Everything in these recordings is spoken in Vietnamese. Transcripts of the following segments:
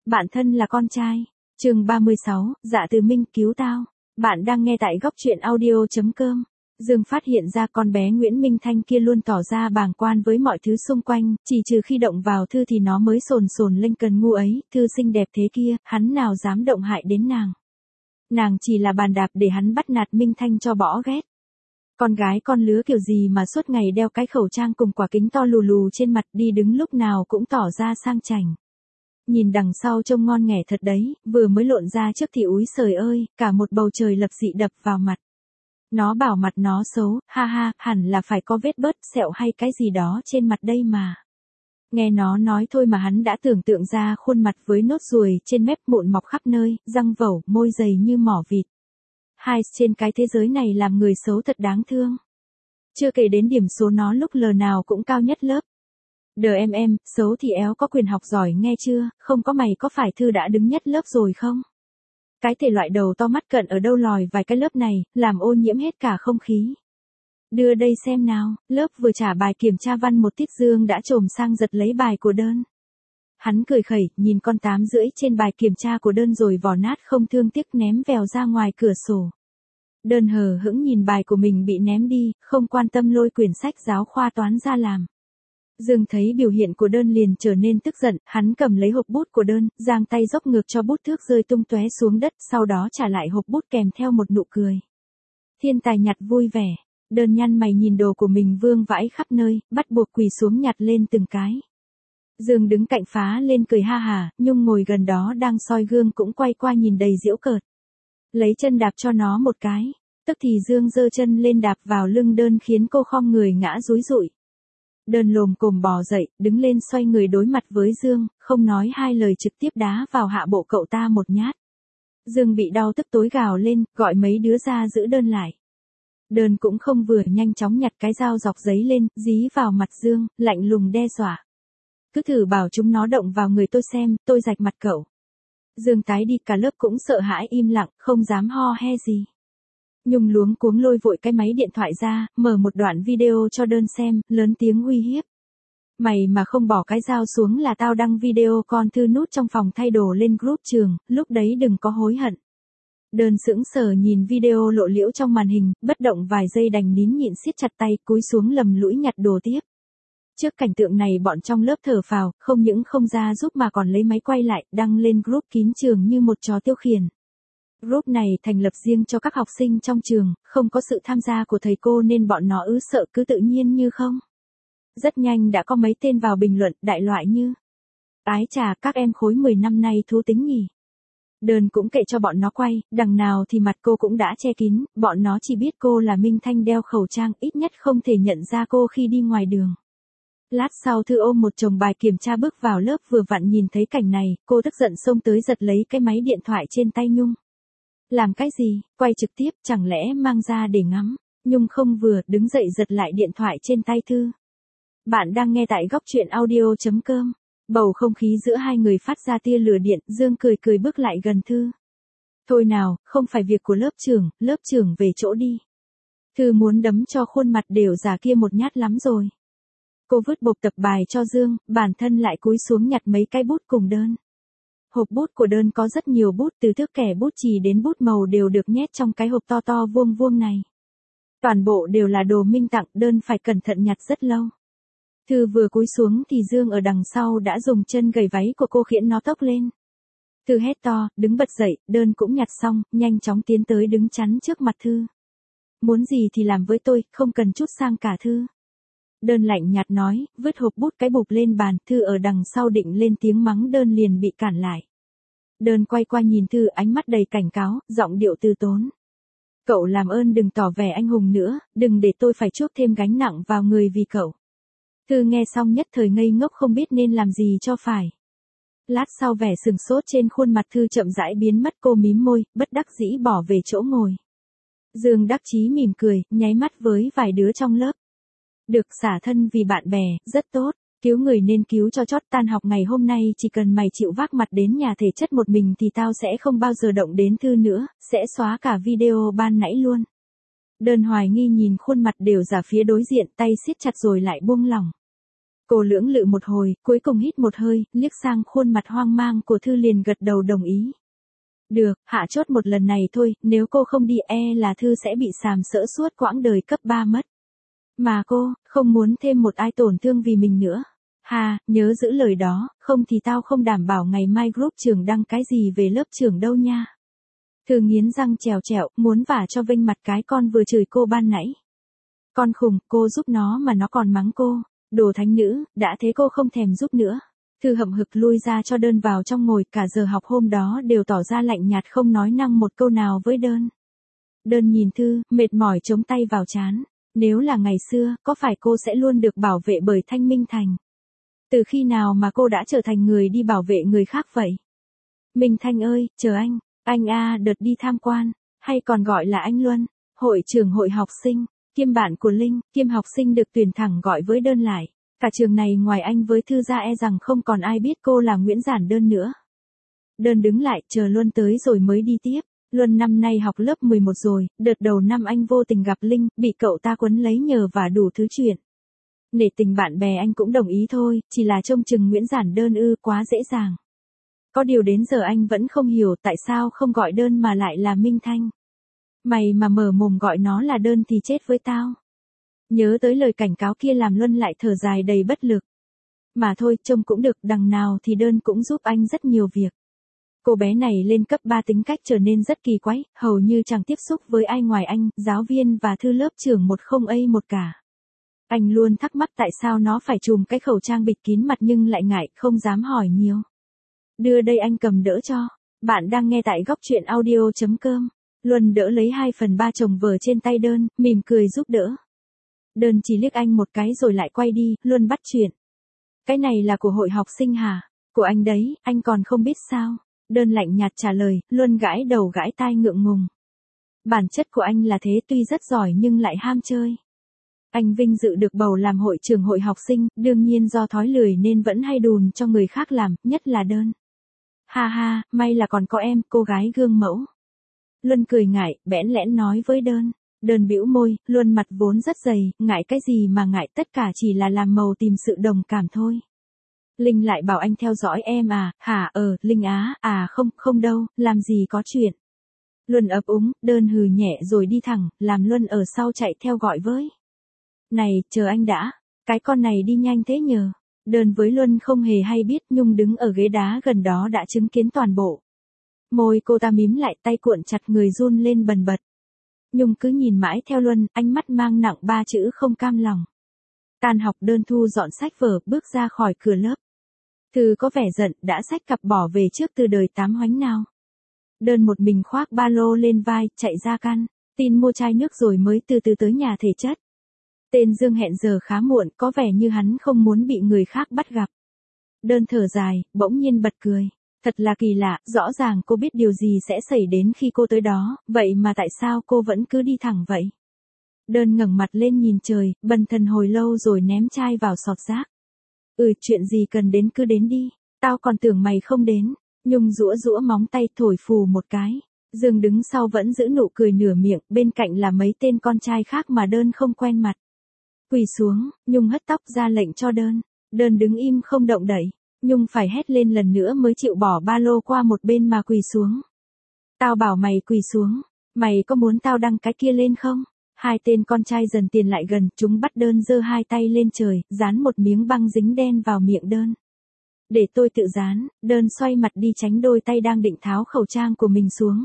Bạn thân là con trai. Chương 36, Dạ Từ Minh cứu tao. Bạn đang nghe tại góc truyện audio.com. Dương phát hiện ra con bé Nguyễn Minh Thanh kia luôn tỏ ra bàng quan với mọi thứ xung quanh, chỉ trừ khi động vào Thư thì nó mới sồn sồn lên cần ngu ấy, Thư xinh đẹp thế kia, hắn nào dám động hại đến nàng. Nàng chỉ là bàn đạp để hắn bắt nạt Minh Thanh cho bỏ ghét. Con gái con lứa kiểu gì mà suốt ngày đeo cái khẩu trang cùng quả kính to lù lù trên mặt, đi đứng lúc nào cũng tỏ ra sang chảnh. Nhìn đằng sau trông ngon nghẻ thật đấy, vừa mới lộn ra trước thì úi trời ơi, cả một bầu trời lập dị đập vào mặt. Nó bảo mặt nó xấu, ha ha, hẳn là phải có vết bớt, sẹo hay cái gì đó trên mặt đây mà. Nghe nó nói thôi mà hắn đã tưởng tượng ra khuôn mặt với nốt ruồi trên mép, mụn mọc khắp nơi, răng vẩu, môi dày như mỏ vịt. Hai, trên cái thế giới này làm người xấu thật đáng thương. Chưa kể đến điểm số nó lúc lờ nào cũng cao nhất lớp. Đờ em, xấu thì éo có quyền học giỏi nghe chưa, không có mày có phải Thư đã đứng nhất lớp rồi không? Cái thể loại đầu to mắt cận ở đâu lòi vài cái lớp này, làm ô nhiễm hết cả không khí. Đưa đây xem nào, lớp vừa trả bài kiểm tra văn một tiết Dương đã trồm sang giật lấy bài của Đơn. Hắn cười khẩy, nhìn con 8,5 trên bài kiểm tra của Đơn rồi vò nát không thương tiếc ném vèo ra ngoài cửa sổ. Đơn hờ hững nhìn bài của mình bị ném đi, không quan tâm lôi quyển sách giáo khoa toán ra làm. Dương thấy biểu hiện của Đơn liền trở nên tức giận, hắn cầm lấy hộp bút của Đơn, giang tay dốc ngược cho bút thước rơi tung tóe xuống đất, sau đó trả lại hộp bút kèm theo một nụ cười. Thiên tài nhặt vui vẻ. Đơn nhăn mày nhìn đồ của mình vương vãi khắp nơi, bắt buộc quỳ xuống nhặt lên từng cái. Dương đứng cạnh phá lên cười ha hả, Nhung ngồi gần đó đang soi gương cũng quay qua nhìn đầy giễu cợt. Lấy chân đạp cho nó một cái, tức thì Dương giơ chân lên đạp vào lưng Đơn khiến cô khom người ngã rúi rụi. Đơn lồm cồm bò dậy, đứng lên xoay người đối mặt với Dương, không nói hai lời trực tiếp đá vào hạ bộ cậu ta một nhát. Dương bị đau tức tối gào lên, gọi mấy đứa ra giữ Đơn lại. Đơn cũng không vừa, nhanh chóng nhặt cái dao dọc giấy lên, dí vào mặt Dương, lạnh lùng đe dọa. Cứ thử bảo chúng nó động vào người tôi xem, tôi rạch mặt cậu. Dương tái đi, cả lớp cũng sợ hãi im lặng, không dám ho he gì. Nhung luống cuống lôi vội cái máy điện thoại ra, mở một đoạn video cho Đơn xem, lớn tiếng uy hiếp. Mày mà không bỏ cái dao xuống là tao đăng video con Thư nút trong phòng thay đồ lên group trường, lúc đấy đừng có hối hận. Đơn sững sờ nhìn video lộ liễu trong màn hình, bất động vài giây đành nín nhịn siết chặt tay, cúi xuống lầm lũi nhặt đồ tiếp. Trước cảnh tượng này bọn trong lớp thở phào, không những không ra giúp mà còn lấy máy quay lại, đăng lên group kín trường như một trò tiêu khiển. Group này thành lập riêng cho các học sinh trong trường, không có sự tham gia của thầy cô nên bọn nó sợ cứ tự nhiên như không. Rất nhanh đã có mấy tên vào bình luận, đại loại như: ái chà, các em khối 10 năm nay thú tính nhỉ. Đơn cũng kệ cho bọn nó quay, đằng nào thì mặt cô cũng đã che kín, bọn nó chỉ biết cô là Minh Thanh đeo khẩu trang, ít nhất không thể nhận ra cô khi đi ngoài đường. Lát sau Thư ôm một chồng bài kiểm tra bước vào lớp, vừa vặn nhìn thấy cảnh này, cô tức giận xông tới giật lấy cái máy điện thoại trên tay Nhung. Làm cái gì, quay trực tiếp, chẳng lẽ mang ra để ngắm? Nhung không vừa, đứng dậy giật lại điện thoại trên tay Thư. Bạn đang nghe tại góc truyện audio.com. Bầu không khí giữa hai người phát ra tia lửa điện, Dương cười bước lại gần Thư. Thôi nào, không phải việc của lớp trưởng về chỗ đi. Thư muốn đấm cho khuôn mặt đều già kia một nhát lắm rồi. Cô vứt bộp tập bài cho Dương, bản thân lại cúi xuống nhặt mấy cái bút cùng Đơn. Hộp bút của Đơn có rất nhiều bút, từ thước kẻ bút chì đến bút màu đều được nhét trong cái hộp to to vuông vuông này. Toàn bộ đều là đồ Minh tặng, Đơn phải cẩn thận nhặt rất lâu. Thư vừa cúi xuống thì Dương ở đằng sau đã dùng chân gẩy váy của cô khiến nó tốc lên. Thư hét to, đứng bật dậy, Đơn cũng nhặt xong, nhanh chóng tiến tới đứng chắn trước mặt Thư. Muốn gì thì làm với tôi, không cần chút sang cả Thư. Đơn lạnh nhạt nói, vứt hộp bút cái bụp lên bàn, Thư ở đằng sau định lên tiếng mắng Đơn liền bị cản lại. Đơn quay qua nhìn Thư, ánh mắt đầy cảnh cáo, giọng điệu từ tốn. Cậu làm ơn đừng tỏ vẻ anh hùng nữa, đừng để tôi phải chuốc thêm gánh nặng vào người vì cậu. Thư nghe xong nhất thời ngây ngốc không biết nên làm gì cho phải. Lát sau vẻ sừng sốt trên khuôn mặt Thư chậm rãi biến mất, cô mím môi, bất đắc dĩ bỏ về chỗ ngồi. Dương đắc chí mỉm cười, nháy mắt với vài đứa trong lớp. Được xả thân vì bạn bè, rất tốt, cứu người nên cứu cho chót, tan học ngày hôm nay chỉ cần mày chịu vác mặt đến nhà thể chất một mình thì tao sẽ không bao giờ động đến Thư nữa, sẽ xóa cả video ban nãy luôn. Đơn hoài nghi nhìn khuôn mặt đều giả phía đối diện, tay siết chặt rồi lại buông lỏng. Cô lưỡng lự một hồi, cuối cùng hít một hơi, liếc sang khuôn mặt hoang mang của Thư liền gật đầu đồng ý. Được, hạ chốt một lần này thôi, nếu cô không đi là Thư sẽ bị sàm sỡ suốt quãng đời cấp 3 mất. Mà cô, không muốn thêm một ai tổn thương vì mình nữa. Hà, nhớ giữ lời đó, không thì tao không đảm bảo ngày mai group trường đăng cái gì về lớp trưởng đâu nha. Thư nghiến răng trèo trẹo, muốn vả cho vênh mặt cái con vừa chửi cô ban nãy. Con khùng, cô giúp nó mà nó còn mắng cô. Đồ thánh nữ, đã thế cô không thèm giúp nữa. Thư hậm hực lui ra cho Đơn vào trong ngồi, cả giờ học hôm đó đều tỏ ra lạnh nhạt không nói năng một câu nào với Đơn. Đơn nhìn Thư, mệt mỏi chống tay vào trán. Nếu là ngày xưa, có phải cô sẽ luôn được bảo vệ bởi Thanh Minh Thành? Từ khi nào mà cô đã trở thành người đi bảo vệ người khác vậy? Minh Thanh ơi, chờ anh đợt đi tham quan, hay còn gọi là anh Luân, hội trưởng hội học sinh, kiêm bạn của Linh, kiêm học sinh được tuyển thẳng gọi với Đơn lại. Cả trường này ngoài anh với Thư ra rằng không còn ai biết cô là Nguyễn Giản Đơn nữa. Đơn đứng lại chờ Luân tới rồi mới đi tiếp. Luân năm nay học lớp 11 rồi, đợt đầu năm anh vô tình gặp Linh, bị cậu ta quấn lấy nhờ và đủ thứ chuyện. Nể tình bạn bè anh cũng đồng ý thôi, chỉ là trông chừng Nguyễn Giản Đơn quá dễ dàng. Có điều đến giờ anh vẫn không hiểu tại sao không gọi Đơn mà lại là Minh Thanh. Mày mà mở mồm gọi nó là Đơn thì chết với tao. Nhớ tới lời cảnh cáo kia làm Luân lại thở dài đầy bất lực. Mà thôi, trông cũng được, đằng nào thì Đơn cũng giúp anh rất nhiều việc. Cô bé này lên cấp 3 tính cách trở nên rất kỳ quái, hầu như chẳng tiếp xúc với ai ngoài anh, giáo viên và Thư lớp trưởng một không một cả. Anh luôn thắc mắc tại sao nó phải trùm cái khẩu trang bịt kín mặt nhưng lại ngại, không dám hỏi nhiều. Đưa đây anh cầm đỡ cho. Bạn đang nghe tại góc truyện audio.com. Luân đỡ lấy 2/3 chồng vở trên tay Đơn, mỉm cười giúp đỡ. Đơn chỉ liếc anh một cái rồi lại quay đi, Luân bắt chuyện. Cái này là của hội học sinh hả? Của anh đấy, anh còn không biết sao? Đơn lạnh nhạt trả lời, Luân gãi đầu gãi tai ngượng ngùng. Bản chất của anh là thế, tuy rất giỏi nhưng lại ham chơi. Anh vinh dự được bầu làm hội trưởng hội học sinh, đương nhiên do thói lười nên vẫn hay đùn cho người khác làm, nhất là Đơn. Ha ha, may là còn có em, cô gái gương mẫu. Luân cười ngại, bẽn lẽn nói với Đơn. Đơn bĩu môi, Luân mặt vốn rất dày, ngại cái gì mà ngại, tất cả chỉ là làm màu tìm sự đồng cảm thôi. Linh lại bảo anh theo dõi em à, hả Linh không đâu, làm gì có chuyện. Luân ấp úng, Đơn hừ nhẹ rồi đi thẳng, làm Luân ở sau chạy theo gọi với. Này, chờ anh đã, cái con này đi nhanh thế nhờ. Đơn với Luân không hề hay biết Nhung đứng ở ghế đá gần đó đã chứng kiến toàn bộ. Môi cô ta mím lại, tay cuộn chặt người run lên bần bật. Nhung cứ nhìn mãi theo Luân, ánh mắt mang nặng 3 chữ không cam lòng. Tan học Đơn thu dọn sách vở, bước ra khỏi cửa lớp. Thư có vẻ giận, đã xách cặp bỏ về trước từ đời 8 hoánh nào. Đơn một mình khoác ba lô lên vai, chạy ra căn tin mua chai nước rồi mới từ từ tới nhà thể chất. Tên Dương hẹn giờ khá muộn, có vẻ như hắn không muốn bị người khác bắt gặp. Đơn thở dài, bỗng nhiên bật cười. Thật là kỳ lạ, rõ ràng cô biết điều gì sẽ xảy đến khi cô tới đó, vậy mà tại sao cô vẫn cứ đi thẳng vậy? Đơn ngẩng mặt lên nhìn trời, bần thần hồi lâu rồi ném chai vào sọt rác. Chuyện gì cần đến cứ đến đi, tao còn tưởng mày không đến. Nhung rũa rũa móng tay thổi phù một cái. Dương đứng sau vẫn giữ nụ cười nửa miệng, bên cạnh là mấy tên con trai khác mà Đơn không quen mặt. Quỳ xuống, Nhung hất tóc ra lệnh cho Đơn. Đơn đứng im không động đậy. Nhung phải hét lên lần nữa mới chịu bỏ ba lô qua một bên mà quỳ xuống. Tao bảo mày quỳ xuống, mày có muốn tao đăng cái kia lên không? Hai tên con trai dần tiến lại gần, chúng bắt Đơn giơ hai tay lên trời, dán một miếng băng dính đen vào miệng Đơn. Để tôi tự dán. Đơn xoay mặt đi tránh đôi tay đang định tháo khẩu trang của mình xuống.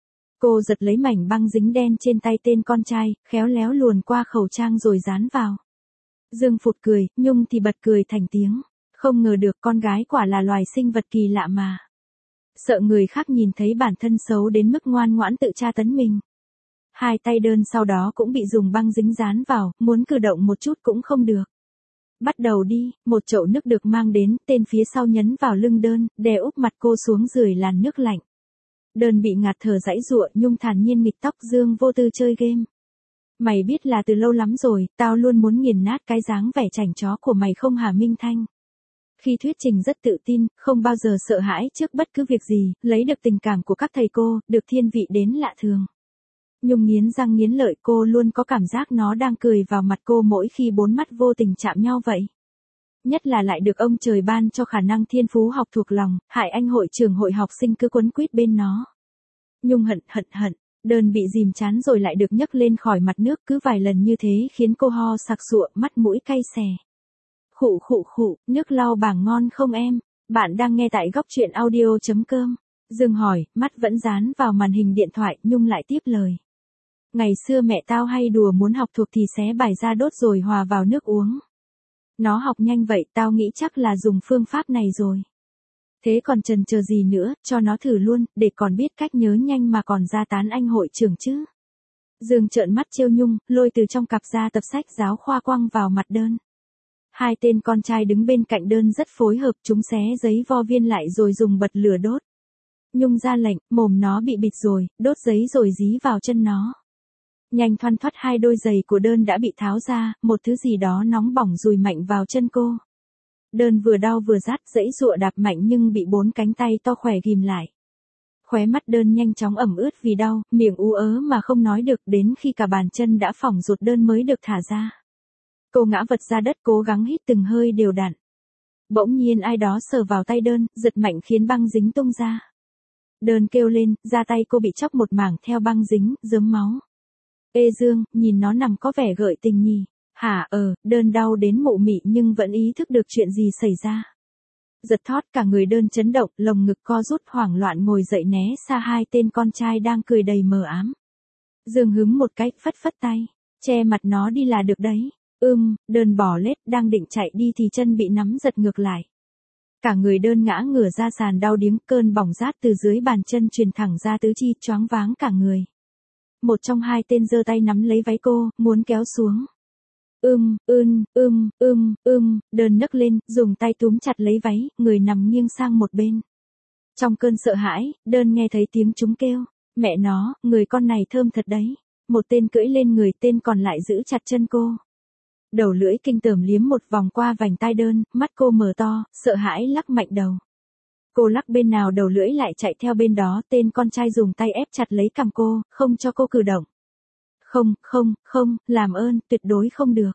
Cô giật lấy mảnh băng dính đen trên tay tên con trai, khéo léo luồn qua khẩu trang rồi dán vào. Dương phụt cười, Nhung thì bật cười thành tiếng. Không ngờ được, con gái quả là loài sinh vật kỳ lạ mà. Sợ người khác nhìn thấy bản thân xấu đến mức ngoan ngoãn tự tra tấn mình. Hai tay Đơn sau đó cũng bị dùng băng dính dán vào, muốn cử động một chút cũng không được. Bắt đầu đi, một chậu nước được mang đến, tên phía sau nhấn vào lưng Đơn, đè úp mặt cô xuống rười làn nước lạnh. Đơn bị ngạt thở giãy giụa, Nhung thản nhiên nghịch tóc Dương vô tư chơi game. Mày biết là từ lâu lắm rồi, tao luôn muốn nghiền nát cái dáng vẻ chảnh chó của mày không hả Minh Thanh? Khi thuyết trình rất tự tin, không bao giờ sợ hãi trước bất cứ việc gì, lấy được tình cảm của các thầy cô, được thiên vị đến lạ thường. Nhung nghiến răng nghiến lợi, cô luôn có cảm giác nó đang cười vào mặt cô mỗi khi bốn mắt vô tình chạm nhau vậy. Nhất là lại được ông trời ban cho khả năng thiên phú học thuộc lòng, hại anh hội trưởng hội học sinh cứ quấn quýt bên nó. Nhung hận, đơn bị dìm chán rồi lại được nhấc lên khỏi mặt nước, cứ vài lần như thế khiến cô ho sặc sụa, mắt mũi cay xè. Khụ, nước lau bảng ngon không em? Bạn đang nghe tại góc truyện audio.com. Dương hỏi, mắt vẫn dán vào màn hình điện thoại, Nhung lại tiếp lời. Ngày xưa mẹ tao hay đùa muốn học thuộc thì xé bài ra đốt rồi hòa vào nước uống. Nó học nhanh vậy, tao nghĩ chắc là dùng phương pháp này rồi. Thế còn chần chờ gì nữa, cho nó thử luôn, để còn biết cách nhớ nhanh mà còn ra tán anh hội trưởng chứ. Dương trợn mắt trêu Nhung, lôi từ trong cặp ra tập sách giáo khoa quăng vào mặt đơn. Hai tên con trai đứng bên cạnh đơn rất phối hợp, chúng xé giấy vo viên lại rồi dùng bật lửa đốt. Nhung ra lệnh, mồm nó bị bịt rồi, đốt giấy rồi dí vào chân nó. Nhanh thoăn thoắt hai đôi giày của đơn đã bị tháo ra, một thứ gì đó nóng bỏng dùi mạnh vào chân cô. Đơn vừa đau vừa rát, giãy giụa đạp mạnh nhưng bị bốn cánh tay to khỏe ghim lại. Khóe mắt đơn nhanh chóng ẩm ướt vì đau, miệng ú ớ mà không nói được, đến khi cả bàn chân đã phỏng ruột đơn mới được thả ra. Cô ngã vật ra đất cố gắng hít từng hơi đều đặn. Bỗng nhiên ai đó sờ vào tay đơn, giật mạnh khiến băng dính tung ra. Đơn kêu lên, da tay cô bị chóc một mảng theo băng dính, rớm máu. Ê Dương, nhìn nó nằm có vẻ gợi tình nhỉ. Hả đơn đau đến mụ mị nhưng vẫn ý thức được chuyện gì xảy ra. Giật thót cả người đơn chấn động, lồng ngực co rút hoảng loạn ngồi dậy né xa hai tên con trai đang cười đầy mờ ám. Dương hứng một cái, phất tay, che mặt nó đi là được đấy. Đơn bỏ lết, đang định chạy đi thì chân bị nắm giật ngược lại. Cả người đơn ngã ngửa ra sàn đau điếng, cơn bỏng rát từ dưới bàn chân truyền thẳng ra tứ chi, choáng váng cả người. Một trong hai tên giơ tay nắm lấy váy cô, muốn kéo xuống. Đơn nấc lên, dùng tay túm chặt lấy váy, người nằm nghiêng sang một bên. Trong cơn sợ hãi, đơn nghe thấy tiếng chúng kêu, mẹ nó, người con này thơm thật đấy. Một tên cưỡi lên người, tên còn lại giữ chặt chân cô. Đầu lưỡi kinh tởm liếm một vòng qua vành tai đơn, mắt cô mở to, sợ hãi lắc mạnh đầu. Cô lắc bên nào đầu lưỡi lại chạy theo bên đó, tên con trai dùng tay ép chặt lấy cằm cô, không cho cô cử động. Không, làm ơn, tuyệt đối không được.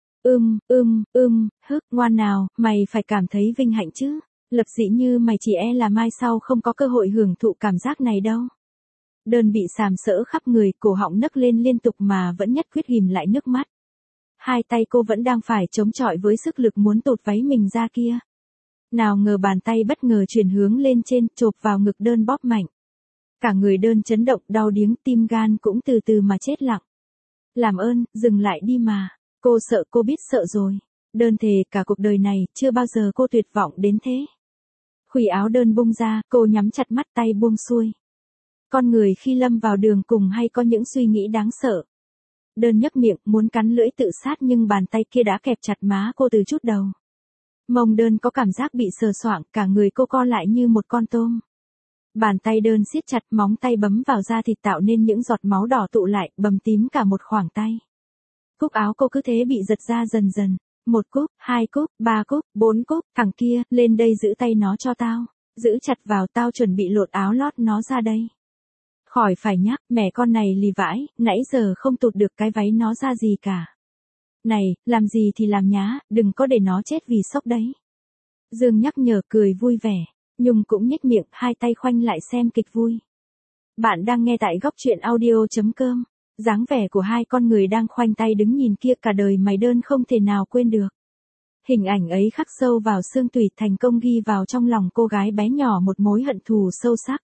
Ngoan nào, mày phải cảm thấy vinh hạnh chứ. Lập dị như mày chỉ e là mai sau không có cơ hội hưởng thụ cảm giác này đâu. Đơn bị sàm sỡ khắp người, cổ họng nấc lên liên tục mà vẫn nhất quyết ghim lại nước mắt. Hai tay cô vẫn đang phải chống chọi với sức lực muốn tụt váy mình ra kia. Nào ngờ bàn tay bất ngờ chuyển hướng lên trên, chộp vào ngực đơn bóp mạnh. Cả người đơn chấn động, đau điếng, tim gan cũng từ từ mà chết lặng. Làm ơn, dừng lại đi mà. Cô sợ, cô biết sợ rồi. Đơn thề cả cuộc đời này, chưa bao giờ cô tuyệt vọng đến thế. Khuỷu áo đơn bung ra, cô nhắm chặt mắt, tay buông xuôi. Con người khi lâm vào đường cùng hay có những suy nghĩ đáng sợ. Đơn nhếch miệng, muốn cắn lưỡi tự sát nhưng bàn tay kia đã kẹp chặt má cô từ chút đầu. Mông đơn có cảm giác bị sờ soạng, cả người cô co lại như một con tôm. Bàn tay đơn siết chặt, móng tay bấm vào da thịt tạo nên những giọt máu đỏ tụ lại, bầm tím cả một khoảng tay. Cúc áo cô cứ thế bị giật ra dần dần. 1 cúc, 2 cúc, 3 cúc, 4 cúc, thằng kia, lên đây giữ tay nó cho tao. Giữ chặt vào, tao chuẩn bị lột áo lót nó ra đây. Khỏi phải nhắc, mẹ con này lì vãi, nãy giờ không tụt được cái váy nó ra gì cả. Này, làm gì thì làm nhá, đừng có để nó chết vì sốc đấy. Dương nhắc nhở cười vui vẻ, Nhung cũng nhếch miệng, hai tay khoanh lại xem kịch vui. Bạn đang nghe tại góc truyện audio.com. Dáng vẻ của hai con người đang khoanh tay đứng nhìn kia cả đời mày đơn không thể nào quên được. Hình ảnh ấy khắc sâu vào xương tủy, thành công ghi vào trong lòng cô gái bé nhỏ một mối hận thù sâu sắc.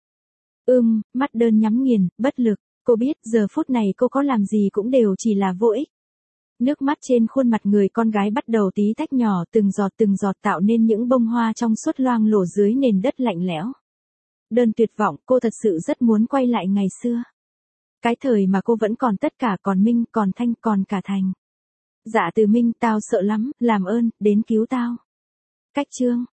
Mắt đơn nhắm nghiền, bất lực, cô biết giờ phút này cô có làm gì cũng đều chỉ là vô ích. Nước mắt trên khuôn mặt người con gái bắt đầu tí tách nhỏ, từng giọt tạo nên những bông hoa trong suốt loang lổ dưới nền đất lạnh lẽo. Đơn tuyệt vọng, cô thật sự rất muốn quay lại ngày xưa. Cái thời mà cô vẫn còn tất cả, còn Minh, còn Thanh, còn cả Thành. Dạ Từ Minh, tao sợ lắm, làm ơn, đến cứu tao. Cách chương